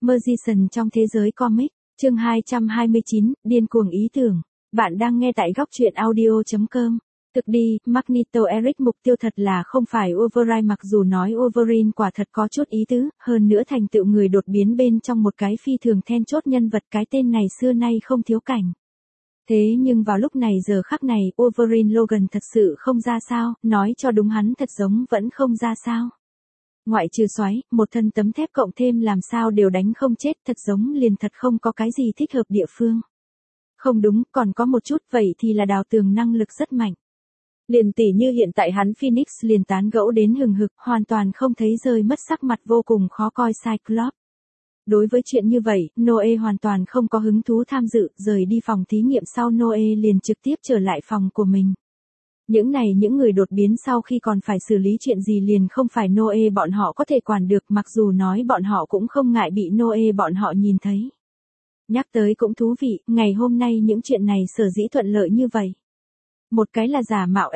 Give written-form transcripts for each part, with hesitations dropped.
Magician trong thế giới comic, chương 229, điên cuồng ý tưởng. Bạn đang nghe tại góc truyện audio.com. Thực đi, Magneto Eric mục tiêu thật là không phải Wolverine, mặc dù nói Wolverine quả thật có chút ý tứ, hơn nữa thành tựu người đột biến bên trong một cái phi thường then chốt nhân vật, cái tên này xưa nay không thiếu cảnh. Thế nhưng vào lúc này giờ khắc này, Wolverine Logan thật sự không ra sao, nói cho đúng hắn thật giống vẫn không ra sao. Ngoại trừ xoáy, một thân tấm thép cộng thêm làm sao đều đánh không chết, thật giống liền thật không có cái gì thích hợp địa phương. Không đúng, còn có một chút, vậy thì là đào tường năng lực rất mạnh. Liền tỉ như hiện tại hắn Phoenix liền tán gẫu đến hừng hực, hoàn toàn không thấy rơi mất sắc mặt vô cùng khó coi Cyclops. Đối với chuyện như vậy, Noe hoàn toàn không có hứng thú tham dự, rời đi phòng thí nghiệm sau Noe liền trực tiếp trở lại phòng của mình. Những người đột biến sau khi còn phải xử lý chuyện gì liền không phải Noe bọn họ có thể quản được, mặc dù nói bọn họ cũng không ngại bị Noe bọn họ nhìn thấy. Nhắc tới cũng thú vị, ngày hôm nay những chuyện này sở dĩ thuận lợi như vậy. Một cái là giả mạo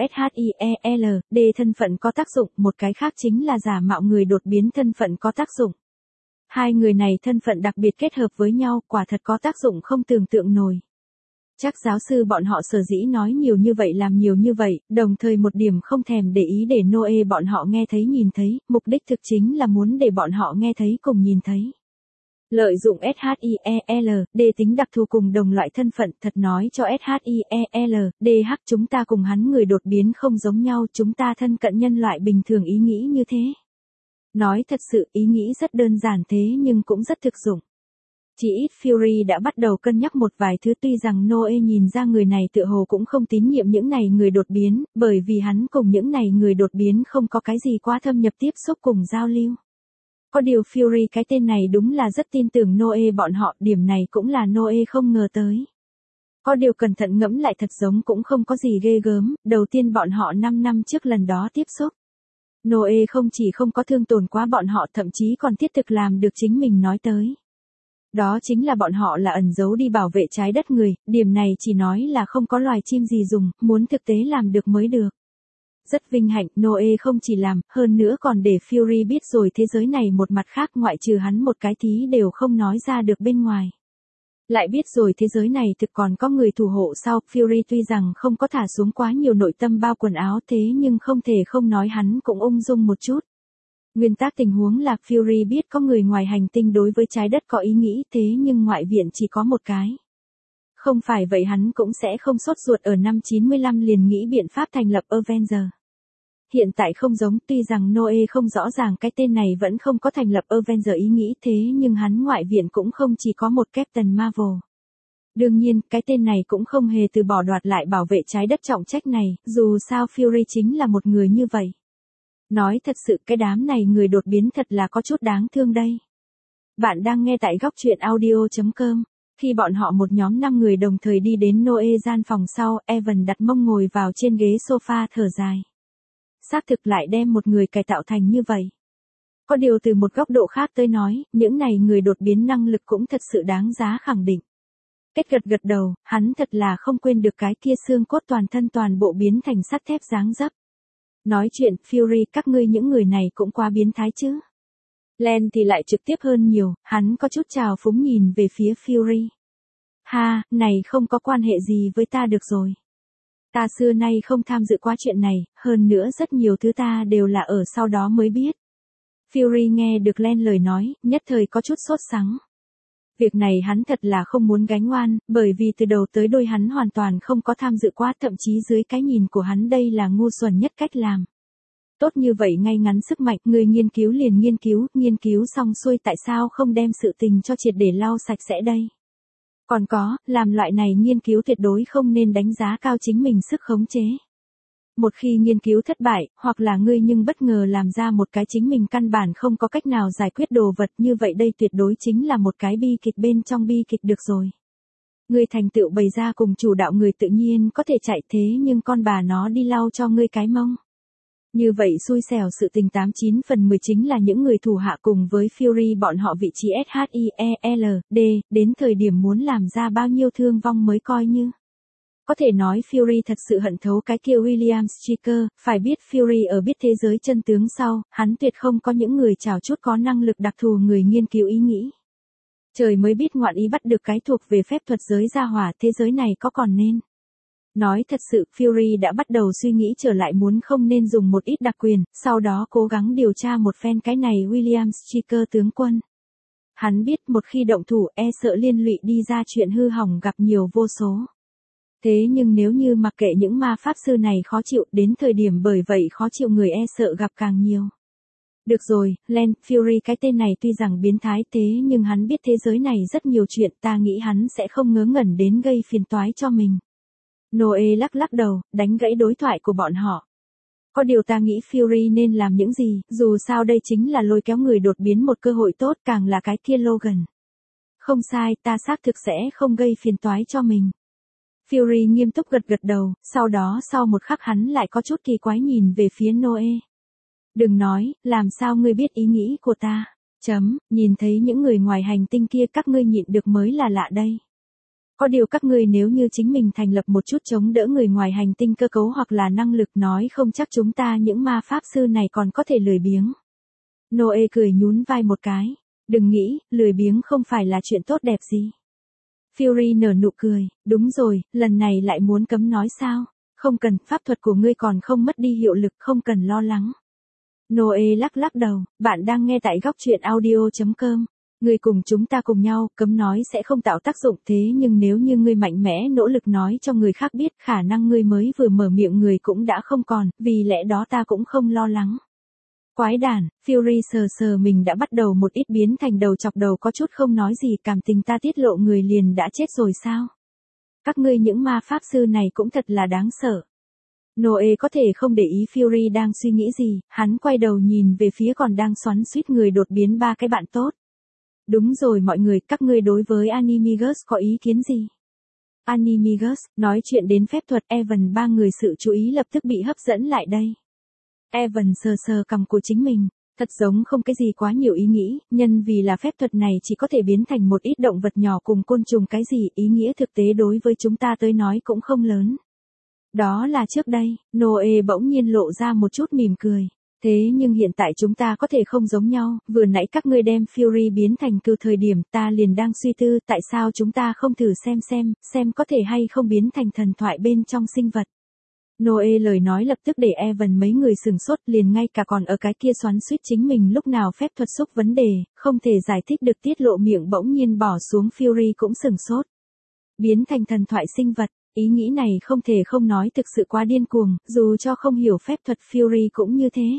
SHIELD thân phận có tác dụng, một cái khác chính là giả mạo người đột biến thân phận có tác dụng. Hai người này thân phận đặc biệt kết hợp với nhau, quả thật có tác dụng không tưởng tượng nổi. Chắc giáo sư bọn họ sở dĩ nói nhiều như vậy làm nhiều như vậy, đồng thời một điểm không thèm để ý để Noe bọn họ nghe thấy nhìn thấy, mục đích thực chính là muốn để bọn họ nghe thấy cùng nhìn thấy. Lợi dụng SHIELD tính đặc thù cùng đồng loại thân phận, thật nói cho SHIELD chúng ta cùng hắn người đột biến không giống nhau, chúng ta thân cận nhân loại bình thường ý nghĩ như thế. Nói thật sự ý nghĩ rất đơn giản thế nhưng cũng rất thực dụng. Chỉ ít Fury đã bắt đầu cân nhắc một vài thứ, tuy rằng Noe nhìn ra người này tựa hồ cũng không tín nhiệm những này người đột biến, bởi vì hắn cùng những này người đột biến không có cái gì quá thâm nhập tiếp xúc cùng giao lưu. Có điều Fury cái tên này đúng là rất tin tưởng Noe bọn họ, điểm này cũng là Noe không ngờ tới. Có điều cẩn thận ngẫm lại thật giống cũng không có gì ghê gớm, đầu tiên bọn họ 5 năm trước lần đó tiếp xúc. Noe không chỉ không có thương tổn quá bọn họ, thậm chí còn thiết thực làm được chính mình nói tới. Đó chính là bọn họ là ẩn giấu đi bảo vệ trái đất người, điểm này chỉ nói là không có loài chim gì dùng, muốn thực tế làm được mới được. Rất vinh hạnh, Noe không chỉ làm, hơn nữa còn để Fury biết rồi thế giới này một mặt khác, ngoại trừ hắn một cái tí đều không nói ra được bên ngoài. Lại biết rồi thế giới này thực còn có người thủ hộ sau, Fury tuy rằng không có thả xuống quá nhiều nội tâm bao quần áo thế nhưng không thể không nói hắn cũng ung dung một chút. Nguyên tắc tình huống là Fury biết có người ngoài hành tinh đối với trái đất có ý nghĩ thế nhưng ngoại viện chỉ có một cái. Không phải vậy hắn cũng sẽ không sốt ruột ở năm 95 liền nghĩ biện pháp thành lập Avenger. Hiện tại không giống, tuy rằng Noe không rõ ràng cái tên này vẫn không có thành lập Avenger ý nghĩ thế nhưng hắn ngoại viện cũng không chỉ có một Captain Marvel. Đương nhiên, cái tên này cũng không hề từ bỏ đoạt lại bảo vệ trái đất trọng trách này, dù sao Fury chính là một người như vậy. Nói thật sự cái đám này người đột biến thật là có chút đáng thương đây. Bạn đang nghe tại góc truyện audio.com. Khi bọn họ một nhóm 5 người đồng thời đi đến Noe gian phòng sau, Evan đặt mông ngồi vào trên ghế sofa thở dài. Xác thực lại đem một người cải tạo thành như vậy. Có điều từ một góc độ khác tới nói, những này người đột biến năng lực cũng thật sự đáng giá khẳng định. Kết gật đầu, hắn thật là không quên được cái kia xương cốt toàn thân toàn bộ biến thành sắt thép dáng dấp. Nói chuyện, Fury, các ngươi những người này cũng quá biến thái chứ. Len thì lại trực tiếp hơn nhiều, hắn có chút trào phúng nhìn về phía Fury. Ha, này không có quan hệ gì với ta được rồi. Ta xưa nay không tham dự quá chuyện này, hơn nữa rất nhiều thứ ta đều là ở sau đó mới biết. Fury nghe được Len lời nói, nhất thời có chút sốt sắng. Việc này hắn thật là không muốn gánh oan, bởi vì từ đầu tới đuôi hắn hoàn toàn không có tham dự quá, thậm chí dưới cái nhìn của hắn đây là ngu xuẩn nhất cách làm. Tốt như vậy ngay ngắn sức mạnh, người nghiên cứu liền nghiên cứu xong xuôi tại sao không đem sự tình cho triệt để lau sạch sẽ đây. Còn có, làm loại này nghiên cứu tuyệt đối không nên đánh giá cao chính mình sức khống chế. Một khi nghiên cứu thất bại, hoặc là ngươi nhưng bất ngờ làm ra một cái chính mình căn bản không có cách nào giải quyết đồ vật như vậy đây tuyệt đối chính là một cái bi kịch bên trong bi kịch được rồi. Ngươi thành tựu bày ra cùng chủ đạo người tự nhiên có thể chạy thế nhưng con bà nó đi lau cho ngươi cái mông. Như vậy xui xẻo sự tình 89 phần 10 chính là những người thủ hạ cùng với Fury bọn họ vị trí SHIELD, đến thời điểm muốn làm ra bao nhiêu thương vong mới coi như. Có thể nói Fury thật sự hận thấu cái kia William Stryker, phải biết Fury ở biết thế giới chân tướng sau, hắn tuyệt không có những người chào chút có năng lực đặc thù người nghiên cứu ý nghĩ. Trời mới biết ngoạn ý bắt được cái thuộc về phép thuật giới gia hỏa thế giới này có còn nên. Nói thật sự, Fury đã bắt đầu suy nghĩ trở lại muốn không nên dùng một ít đặc quyền, sau đó cố gắng điều tra một phen cái này William Stryker tướng quân. Hắn biết một khi động thủ sợ liên lụy đi ra chuyện hư hỏng gặp nhiều vô số. Thế nhưng nếu như mặc kệ những ma pháp sư này khó chịu, đến thời điểm bởi vậy khó chịu người sợ gặp càng nhiều. Được rồi, Len Fury cái tên này tuy rằng biến thái thế nhưng hắn biết thế giới này rất nhiều chuyện, ta nghĩ hắn sẽ không ngớ ngẩn đến gây phiền toái cho mình. Noe lắc lắc đầu, đánh gãy đối thoại của bọn họ. Có điều ta nghĩ Fury nên làm những gì, dù sao đây chính là lôi kéo người đột biến một cơ hội tốt, càng là cái kia Logan. Không sai, ta xác thực sẽ không gây phiền toái cho mình. Fury nghiêm túc gật gật đầu, sau đó sau một khắc hắn lại có chút kỳ quái nhìn về phía Noe. Đừng nói, làm sao ngươi biết ý nghĩ của ta? Nhìn thấy những người ngoài hành tinh kia các ngươi nhịn được mới là lạ đây. Có điều các ngươi nếu như chính mình thành lập một chút chống đỡ người ngoài hành tinh cơ cấu hoặc là năng lực nói không chắc chúng ta những ma pháp sư này còn có thể lười biếng. Noe cười nhún vai một cái. Đừng nghĩ, lười biếng không phải là chuyện tốt đẹp gì. Fury nở nụ cười, đúng rồi, lần này lại muốn cấm nói sao? Không cần, pháp thuật của ngươi còn không mất đi hiệu lực, không cần lo lắng. Noe lắc lắc đầu, bạn đang nghe tại góc truyện audio.com. Ngươi cùng chúng ta cùng nhau, cấm nói sẽ không tạo tác dụng thế nhưng nếu như ngươi mạnh mẽ nỗ lực nói cho người khác biết khả năng ngươi mới vừa mở miệng người cũng đã không còn, vì lẽ đó ta cũng không lo lắng. Quái đản, Fury sờ sờ mình đã bắt đầu một ít biến thành đầu chọc đầu có chút không nói gì, cảm tình ta tiết lộ người liền đã chết rồi sao? Các ngươi những ma pháp sư này cũng thật là đáng sợ. Noe có thể không để ý Fury đang suy nghĩ gì, hắn quay đầu nhìn về phía còn đang xoắn xuýt người đột biến ba cái bạn tốt. Đúng rồi mọi người, các ngươi đối với Animagus có ý kiến gì? Animagus, nói chuyện đến phép thuật, Evan ba người sự chú ý lập tức bị hấp dẫn lại đây. Evan sờ sờ cằm của chính mình, thật giống không cái gì quá nhiều ý nghĩ, nhân vì là phép thuật này chỉ có thể biến thành một ít động vật nhỏ cùng côn trùng cái gì, ý nghĩa thực tế đối với chúng ta tới nói cũng không lớn. Đó là trước đây, Noe bỗng nhiên lộ ra một chút mỉm cười. Thế nhưng hiện tại chúng ta có thể không giống nhau, vừa nãy các ngươi đem Fury biến thành cừu thời điểm ta liền đang suy tư tại sao chúng ta không thử xem có thể hay không biến thành thần thoại bên trong sinh vật. Noe lời nói lập tức để Evan mấy người sừng sốt liền ngay cả còn ở cái kia xoắn xuýt chính mình lúc nào phép thuật xúc vấn đề, không thể giải thích được tiết lộ miệng bỗng nhiên bỏ xuống Fury cũng sừng sốt. Biến thành thần thoại sinh vật. Ý nghĩ này không thể không nói thực sự quá điên cuồng, dù cho không hiểu phép thuật Fury cũng như thế.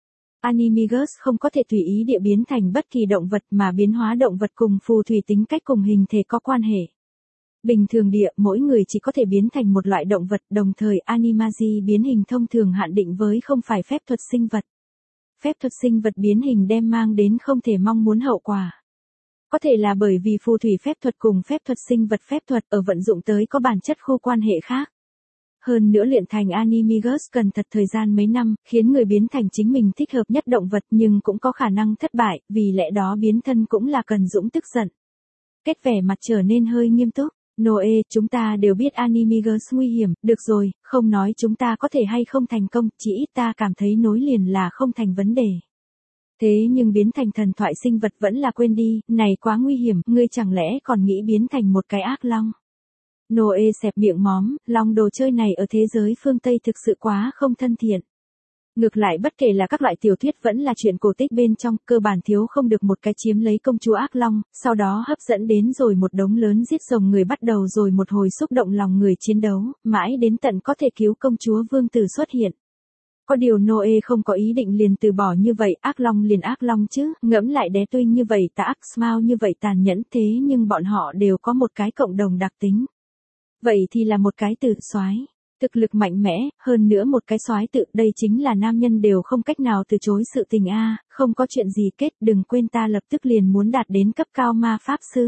Animagus không có thể tùy ý địa biến thành bất kỳ động vật mà biến hóa động vật cùng phù thủy tính cách cùng hình thể có quan hệ. Bình thường địa, mỗi người chỉ có thể biến thành một loại động vật, đồng thời Animagi biến hình thông thường hạn định với không phải phép thuật sinh vật. Phép thuật sinh vật biến hình đem mang đến không thể mong muốn hậu quả. Có thể là bởi vì phù thủy phép thuật cùng phép thuật sinh vật phép thuật ở vận dụng tới có bản chất khu quan hệ khác. Hơn nữa luyện thành Animagus cần thật thời gian mấy năm, khiến người biến thành chính mình thích hợp nhất động vật nhưng cũng có khả năng thất bại, vì lẽ đó biến thân cũng là cần dũng tức giận. Kết vẻ mặt trở nên hơi nghiêm túc. Noe, chúng ta đều biết Animagus nguy hiểm, được rồi, không nói chúng ta có thể hay không thành công, chỉ ít ta cảm thấy nối liền là không thành vấn đề. Thế nhưng biến thành thần thoại sinh vật vẫn là quên đi, này quá nguy hiểm, ngươi chẳng lẽ còn nghĩ biến thành một cái ác long. Noe xẹp miệng móm, long đồ chơi này ở thế giới phương Tây thực sự quá không thân thiện. Ngược lại bất kể là các loại tiểu thuyết vẫn là chuyện cổ tích bên trong, cơ bản thiếu không được một cái chiếm lấy công chúa ác long, sau đó hấp dẫn đến rồi một đống lớn giết rồng người bắt đầu rồi một hồi xúc động lòng người chiến đấu, mãi đến tận có thể cứu công chúa vương tử xuất hiện. Có điều Noe không có ý định liền từ bỏ như vậy, ác long liền ác long chứ, ngẫm lại đé tuy như vậy tà ác Smaug như vậy tàn nhẫn thế nhưng bọn họ đều có một cái cộng đồng đặc tính. Vậy thì là một cái từ soái, thực lực mạnh mẽ, hơn nữa một cái soái tự, đây chính là nam nhân đều không cách nào từ chối sự tình a, không có chuyện gì kết, đừng quên ta lập tức liền muốn đạt đến cấp cao ma pháp sư.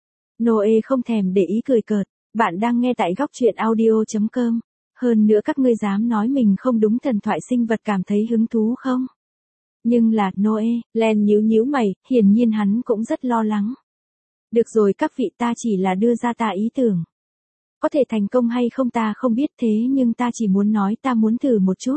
Noe không thèm để ý cười cợt, bạn đang nghe tại góc truyện audio.com. Hơn nữa các ngươi dám nói mình không đúng thần thoại sinh vật cảm thấy hứng thú không? Nhưng là, Noe, Len nhíu mày, hiển nhiên hắn cũng rất lo lắng. Được rồi các vị ta chỉ là đưa ra ta ý tưởng. Có thể thành công hay không ta không biết thế nhưng ta chỉ muốn nói ta muốn thử một chút.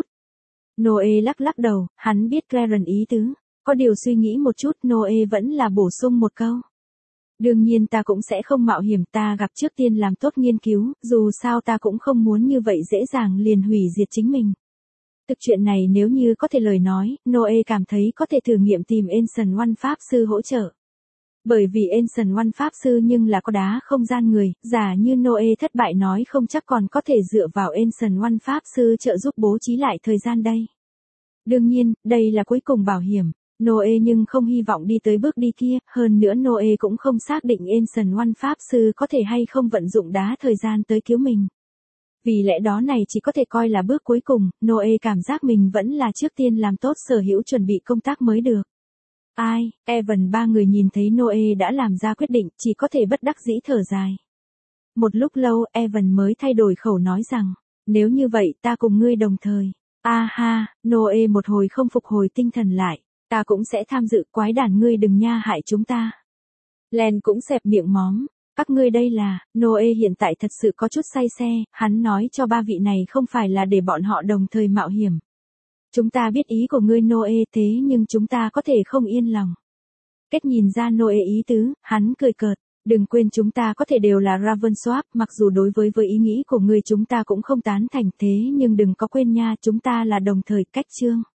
Noe lắc lắc đầu, hắn biết Clarence ý tứ. Có điều suy nghĩ một chút Noe vẫn là bổ sung một câu. Đương nhiên ta cũng sẽ không mạo hiểm, ta gặp trước tiên làm tốt nghiên cứu, dù sao ta cũng không muốn như vậy dễ dàng liền hủy diệt chính mình. Thực chuyện này nếu như có thể lời nói, Noe cảm thấy có thể thử nghiệm tìm Ancient One Pháp Sư hỗ trợ. Bởi vì Ancient One Pháp Sư nhưng là có đá không gian người, giả như Noe thất bại nói không chắc còn có thể dựa vào Ancient One Pháp Sư trợ giúp bố trí lại thời gian đây. Đương nhiên, đây là cuối cùng bảo hiểm. Noe nhưng không hy vọng đi tới bước đi kia, hơn nữa Noe cũng không xác định Ancient One Pháp Sư có thể hay không vận dụng đá thời gian tới cứu mình. Vì lẽ đó này chỉ có thể coi là bước cuối cùng, Noe cảm giác mình vẫn là trước tiên làm tốt sở hữu chuẩn bị công tác mới được. Ai, Evan ba người nhìn thấy Noe đã làm ra quyết định, chỉ có thể bất đắc dĩ thở dài. Một lúc lâu, Evan mới thay đổi khẩu nói rằng, nếu như vậy ta cùng ngươi đồng thời. Ha, Noe một hồi không phục hồi tinh thần lại, ta cũng sẽ tham dự, quái đản ngươi đừng nha hại chúng ta. Len cũng xẹp miệng móm. Các ngươi đây là, Noe hiện tại thật sự có chút say xe, hắn nói cho ba vị này không phải là để bọn họ đồng thời mạo hiểm. Chúng ta biết ý của ngươi Noe, thế nhưng chúng ta có thể không yên lòng. Kết nhìn ra Noe ý tứ, hắn cười cợt, đừng quên chúng ta có thể đều là Ravenswap, mặc dù đối với ý nghĩ của ngươi chúng ta cũng không tán thành, thế nhưng đừng có quên nha, chúng ta là đồng thời, cách chương.